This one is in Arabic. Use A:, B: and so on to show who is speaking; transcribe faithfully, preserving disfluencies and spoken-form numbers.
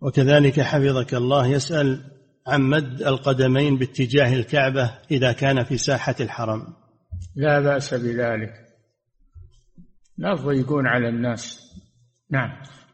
A: وكذلك حفظك الله يسأل عن مد القدمين باتجاه الكعبة إذا كان في ساحة الحرم.
B: لا بأس بذلك، لا تضيقون على الناس. نعم.